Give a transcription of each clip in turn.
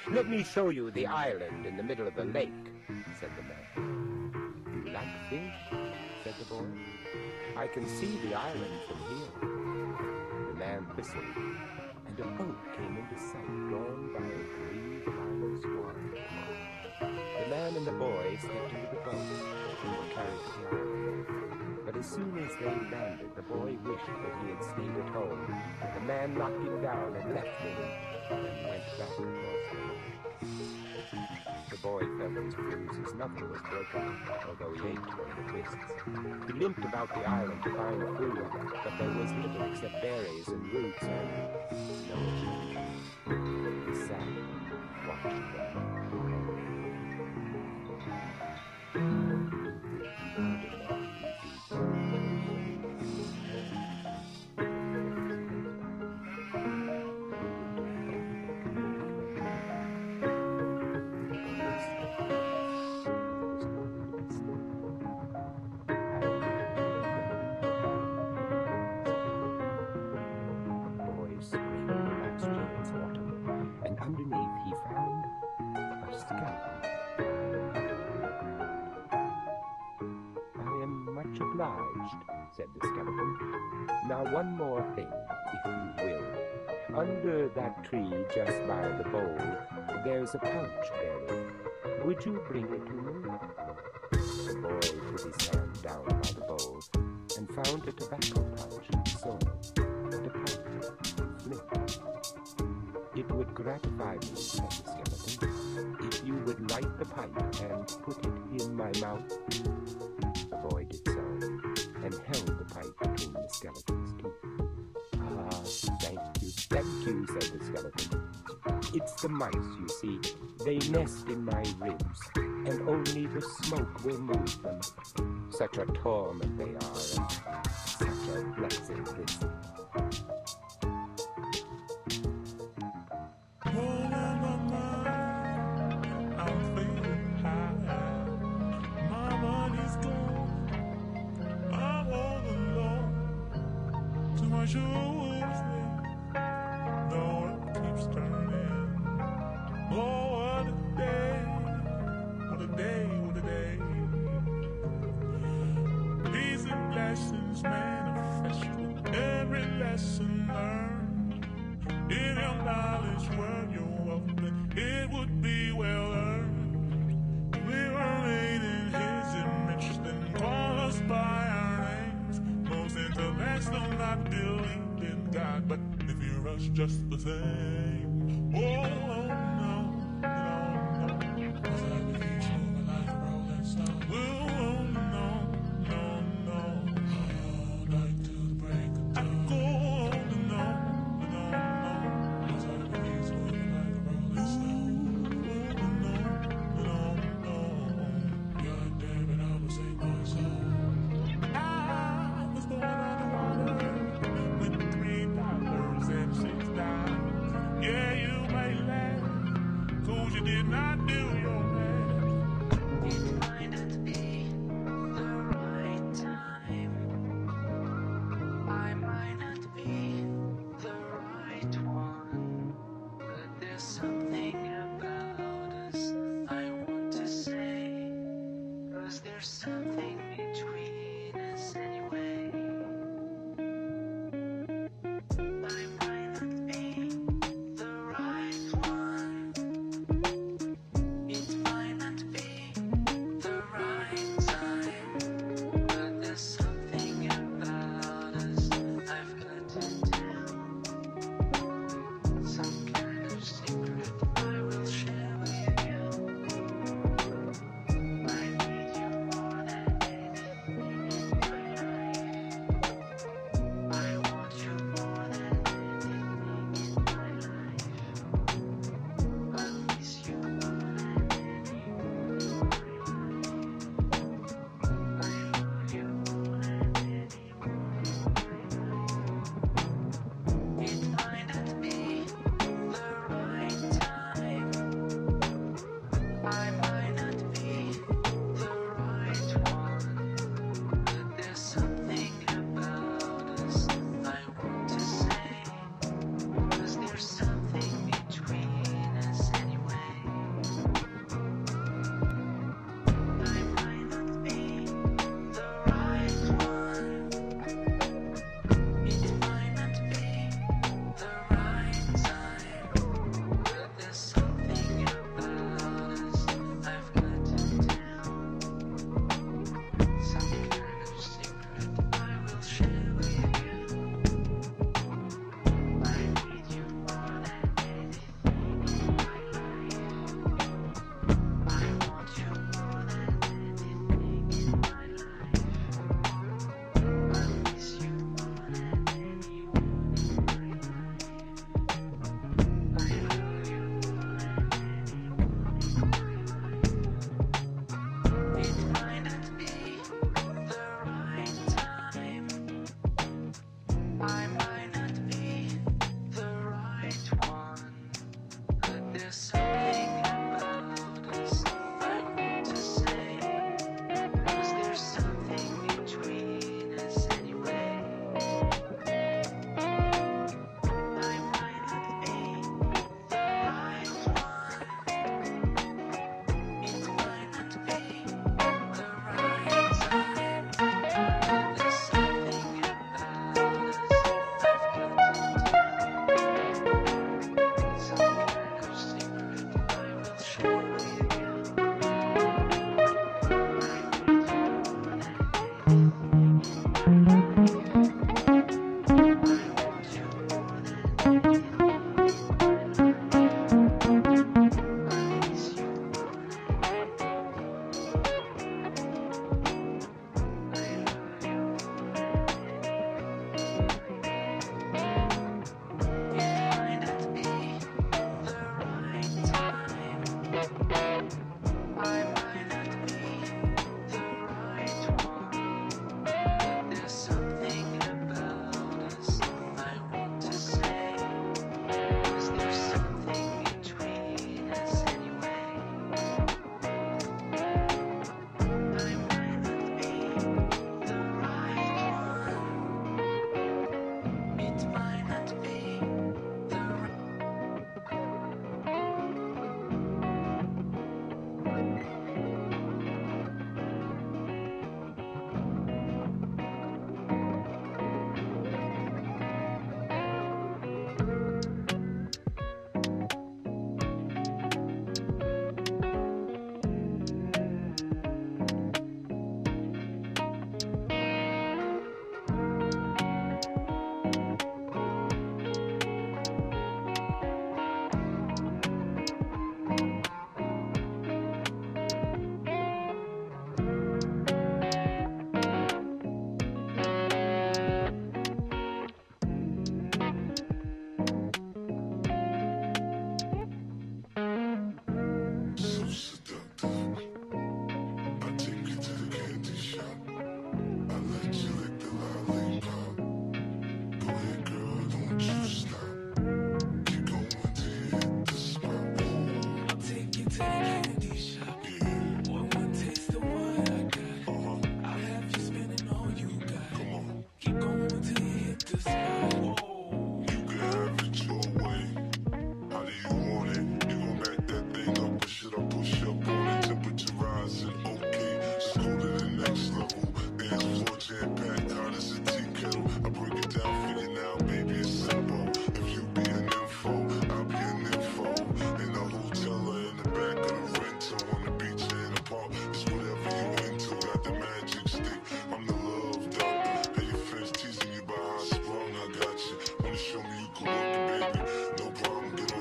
Let me show you the island in the middle of the lake, said the man. Do you like fish? Said the boy. I can see the island from here. The man whistled, and a boat came into sight drawn by a green flying swan. The man and the boy stepped into the boat and were carried to the island. But as soon as they landed, the boy wished that he had stayed at home. The man knocked him down and left him, and went back across the lake. The boy felt his bruises. Nothing was broken, although he ached from the twists. He limped about the island to find food, but there was little except berries and roots and no food. He sat and watched them. And underneath he found a skeleton. I am much obliged, said the skeleton. Now one more thing, if you will. Under that tree just by the bowl, there's a pouch buried. Would you bring it to me? The boy put his hand down by the bowl and found a tobacco pouch in the soil, and a pipe, flint. It would gratify me, said the skeleton, if you would light the pipe and put it in my mouth. The boy did so, and held the pipe between the skeleton's teeth. Ah, thank you, said the skeleton. It's the mice, you see. They nest in my ribs, and only the smoke will move them. Such a torment they are, and such a blessed visit. Lessons manifested, every lesson learned. If your knowledge were your wealth, it would be well earned. We were made in his image, then call us by our names. Most intellects do not believe in God, but if you rush just the same. Oh, no, no, no. Cause I believe you like a rolling stone. Oh, no. Some kind of secret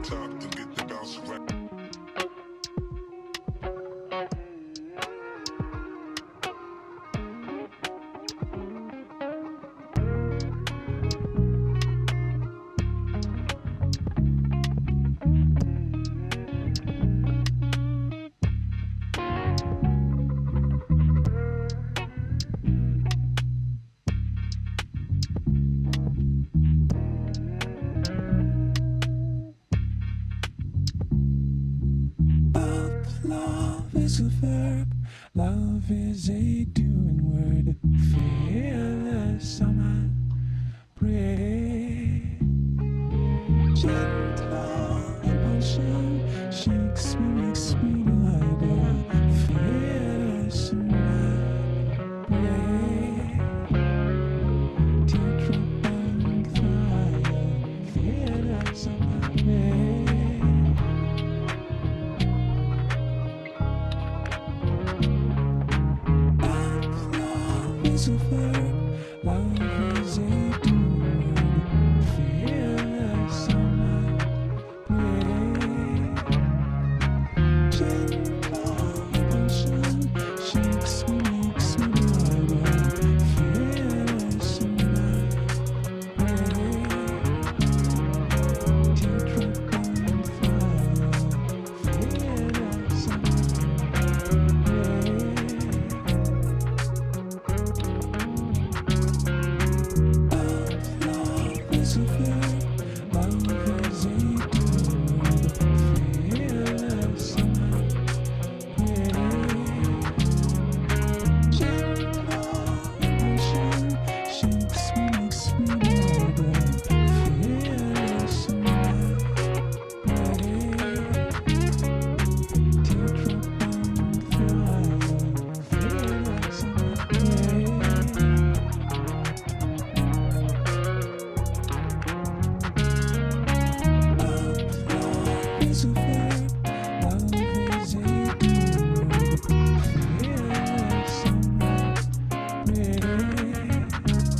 top to get the bounce right. Love is a verb, love is a doing word. Fearless on my breath. Gentle emotion shakes me, makes me lighter. Fearless on my breath. Teardrop on fire. Fearless on my breath. Is a verb, love is a doing word. Fearless on my breath. Gentle emotion shakes me, makes me lighter. Fearless on my breath. Teardrop on fire. Fearless on my breath. Is a verb, love is a doing word. Fearless on my breath. Gentle emotion shakes me, makes me lighter. Fearless on my breath. Teardrop on fire. Fearless on my breath. Is a verb, love is a doing word. Fearless on my breath.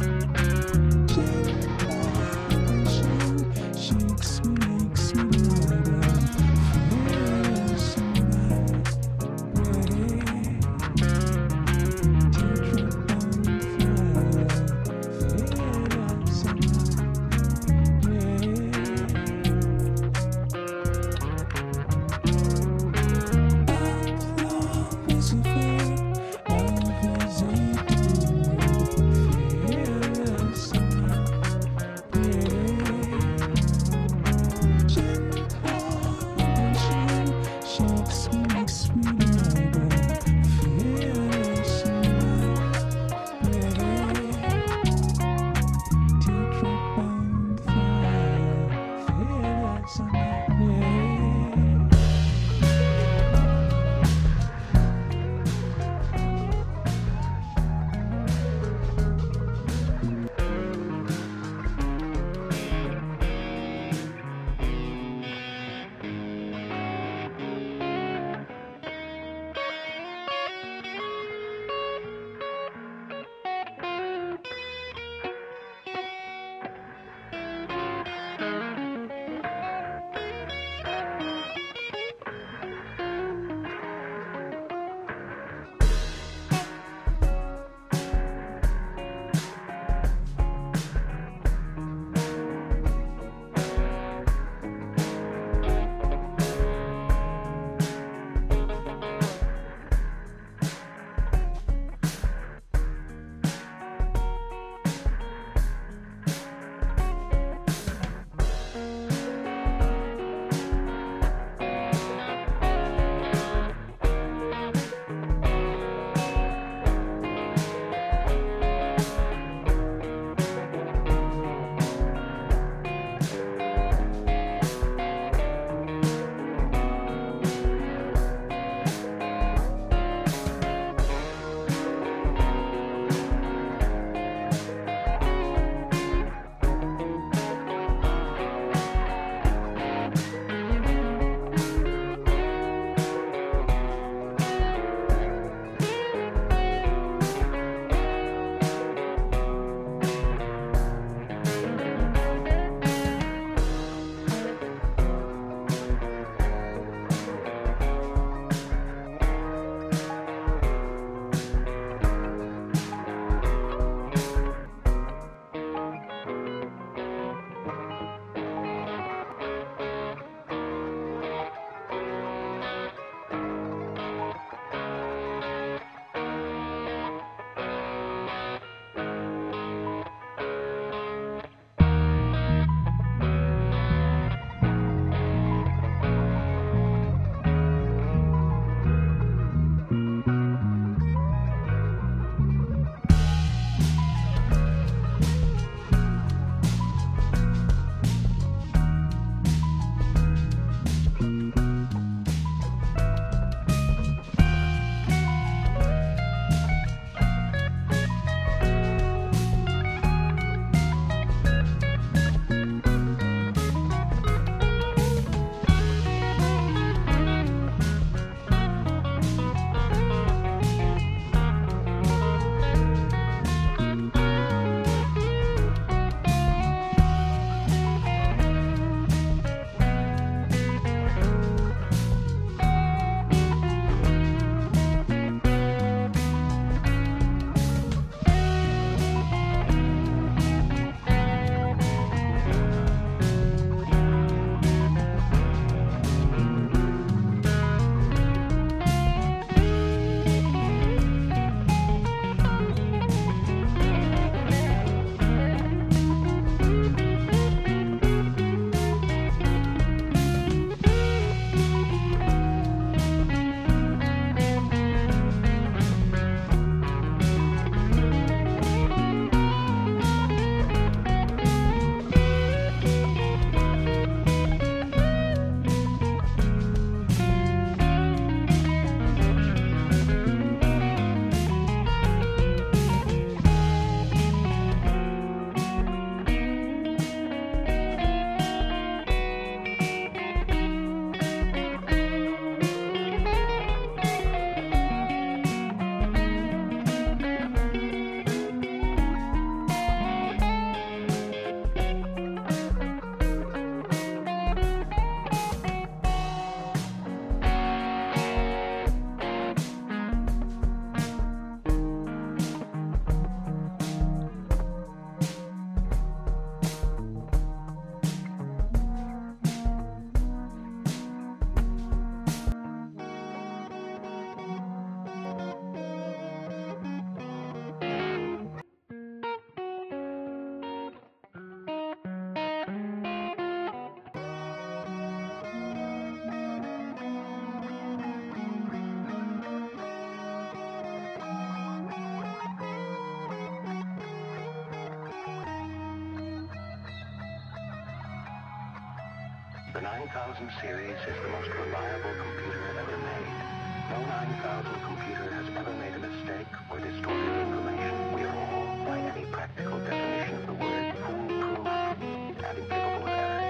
Gentle emotion shakes me, makes me lighter. Fearless on my breath. Teardrop on fire. Fearless on my breath. 9000 series is the most reliable computer ever made. No 9000 computer has ever made a mistake or distorted information. We are all, by any practical definition of the word, foolproof and incapable of error.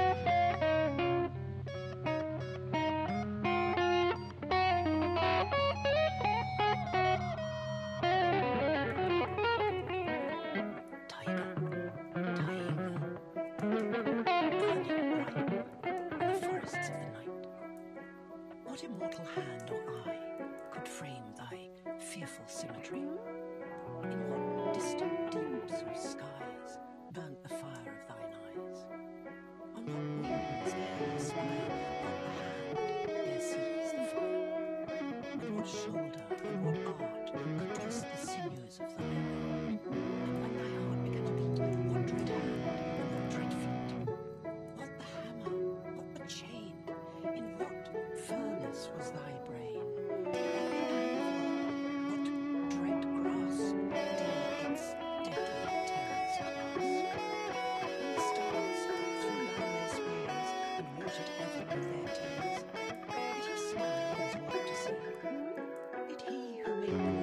Tiger, tiger, burning bright in the forests of the night. What immortal hand or eye could frame thy fearful symmetry? In what distant deeps or skies burnt the fire of thine eyes? On what walls there aspire, what the hand there sees the fire? And what shoulder and what art could twist the sinews of thy hand? And when thy heart began to beat, what dread hand and what dread feet? What the hammer, what the chain? In what furnace was thy brain? What dread grasp dare its deadly terrors clasp? When the stars threw down their spears and watered heaven with their tears, did he smile his work to see? Did he who made the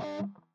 Bye.